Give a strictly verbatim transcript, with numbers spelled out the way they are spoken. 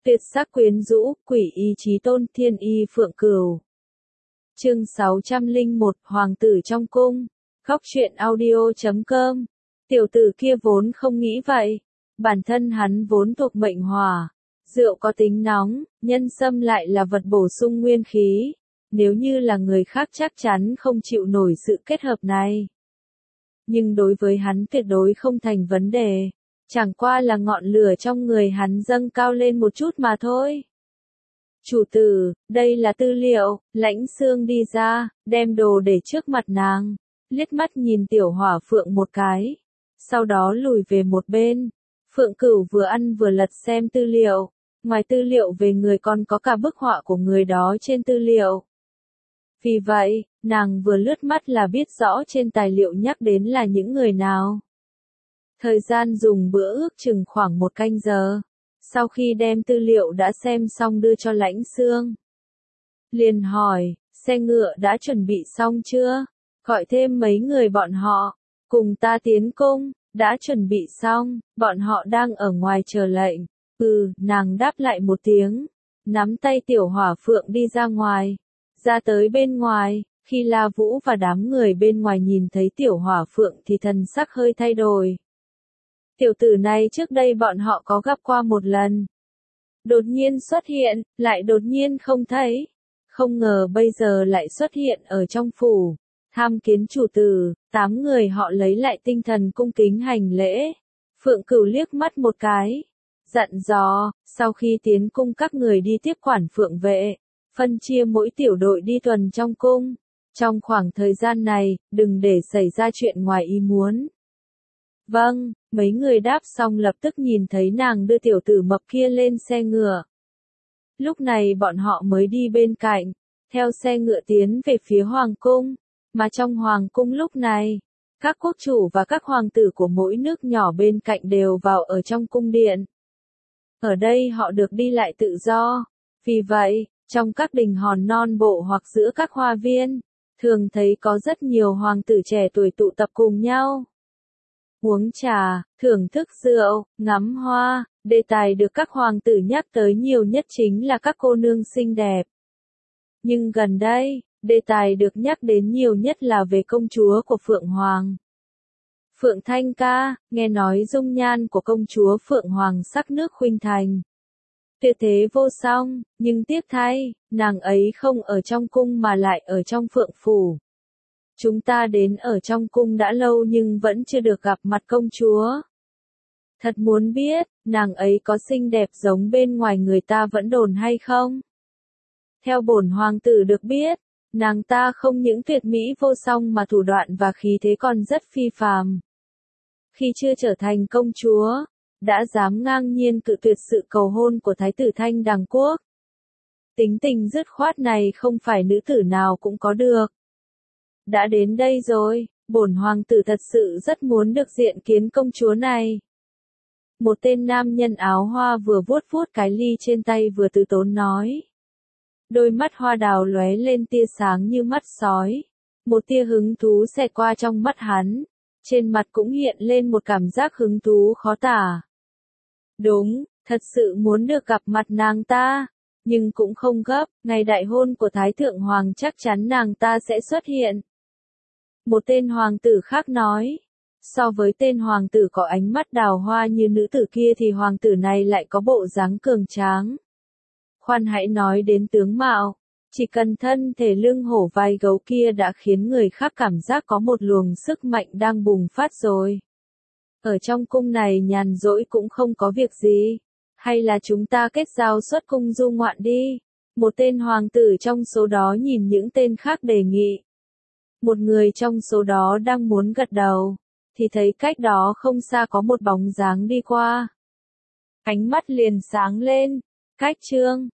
Tuyệt sắc quyến rũ, quỷ y chí tôn, thiên y phượng cửu. Chương sáu trăm lẻ một, Hoàng tử trong cung. Góc truyện audio chấm com. Tiểu tử kia vốn không nghĩ vậy. Bản thân hắn vốn thuộc mệnh hỏa. Rượu có tính nóng, nhân sâm lại là vật bổ sung nguyên khí. Nếu như là người khác chắc chắn không chịu nổi sự kết hợp này. Nhưng đối với hắn tuyệt đối không thành vấn đề. Chẳng qua là ngọn lửa trong người hắn dâng cao lên một chút mà thôi. Chủ tử, đây là tư liệu. Lãnh Xương đi ra, đem đồ để trước mặt nàng. Liếc mắt nhìn tiểu hỏa phượng một cái. Sau đó lùi về một bên. Phượng Cửu vừa ăn vừa lật xem tư liệu. Ngoài tư liệu về người còn có cả bức họa của người đó trên tư liệu. Vì vậy, nàng vừa lướt mắt là biết rõ trên tài liệu nhắc đến là những người nào. Thời gian dùng bữa ước chừng khoảng một canh giờ. Sau khi đem tư liệu đã xem xong đưa cho Lãnh Xương. Liền hỏi, xe ngựa đã chuẩn bị xong chưa? Gọi thêm mấy người bọn họ. Cùng ta tiến cung, đã chuẩn bị xong, bọn họ đang ở ngoài chờ lệnh. Ừ, nàng đáp lại một tiếng. Nắm tay tiểu hỏa phượng đi ra ngoài. Ra tới bên ngoài, khi La Vũ và đám người bên ngoài nhìn thấy tiểu hỏa phượng thì thần sắc hơi thay đổi. Tiểu tử này trước đây bọn họ có gặp qua một lần. Đột nhiên xuất hiện, lại đột nhiên không thấy. Không ngờ bây giờ lại xuất hiện ở trong phủ. Tham kiến chủ tử, tám người họ lấy lại tinh thần cung kính hành lễ. Phượng Cửu liếc mắt một cái. Dặn dò, sau khi tiến cung các người đi tiếp quản phượng vệ. Phân chia mỗi tiểu đội đi tuần trong cung. Trong khoảng thời gian này, đừng để xảy ra chuyện ngoài ý muốn. Vâng, mấy người đáp xong lập tức nhìn thấy nàng đưa tiểu tử mập kia lên xe ngựa. Lúc này bọn họ mới đi bên cạnh, theo xe ngựa tiến về phía hoàng cung. Mà trong hoàng cung lúc này, các quốc chủ và các hoàng tử của mỗi nước nhỏ bên cạnh đều vào ở trong cung điện. Ở đây họ được đi lại tự do. Vì vậy, trong các đình hòn non bộ hoặc giữa các hoa viên, thường thấy có rất nhiều hoàng tử trẻ tuổi tụ tập cùng nhau. Uống trà, thưởng thức rượu, ngắm hoa, đề tài được các hoàng tử nhắc tới nhiều nhất chính là các cô nương xinh đẹp. Nhưng gần đây, đề tài được nhắc đến nhiều nhất là về công chúa của Phượng Hoàng. Phượng Thanh Ca, nghe nói dung nhan của công chúa Phượng Hoàng sắc nước khuynh thành. Tuyệt thế vô song, nhưng tiếc thay, nàng ấy không ở trong cung mà lại ở trong Phượng Phủ. Chúng ta đến ở trong cung đã lâu nhưng vẫn chưa được gặp mặt công chúa. Thật muốn biết, nàng ấy có xinh đẹp giống bên ngoài người ta vẫn đồn hay không? Theo bổn hoàng tử được biết, nàng ta không những tuyệt mỹ vô song mà thủ đoạn và khí thế còn rất phi phàm. Khi chưa trở thành công chúa, đã dám ngang nhiên cự tuyệt sự cầu hôn của Thái tử Thanh Đằng Quốc. Tính tình dứt khoát này không phải nữ tử nào cũng có được. Đã đến đây rồi, bổn hoàng tử thật sự rất muốn được diện kiến công chúa này. Một tên nam nhân áo hoa vừa vuốt vuốt cái ly trên tay vừa từ tốn nói. Đôi mắt hoa đào lóe lên tia sáng như mắt sói. Một tia hứng thú xẹt qua trong mắt hắn. Trên mặt cũng hiện lên một cảm giác hứng thú khó tả. Đúng, thật sự muốn được gặp mặt nàng ta. Nhưng cũng không gấp, ngày đại hôn của Thái Thượng Hoàng chắc chắn nàng ta sẽ xuất hiện. Một tên hoàng tử khác nói. So với tên hoàng tử có ánh mắt đào hoa như nữ tử kia thì hoàng tử này lại có bộ dáng cường tráng. Khoan hãy nói đến tướng mạo. Chỉ cần thân thể lưng hổ vai gấu kia đã khiến người khác cảm giác có một luồng sức mạnh đang bùng phát rồi. Ở trong cung này nhàn rỗi cũng không có việc gì. Hay là chúng ta kết giao xuất cung du ngoạn đi. Một tên hoàng tử trong số đó nhìn những tên khác đề nghị. Một người trong số đó đang muốn gật đầu. Thì thấy cách đó không xa có một bóng dáng đi qua. Ánh mắt liền sáng lên. Cách trương,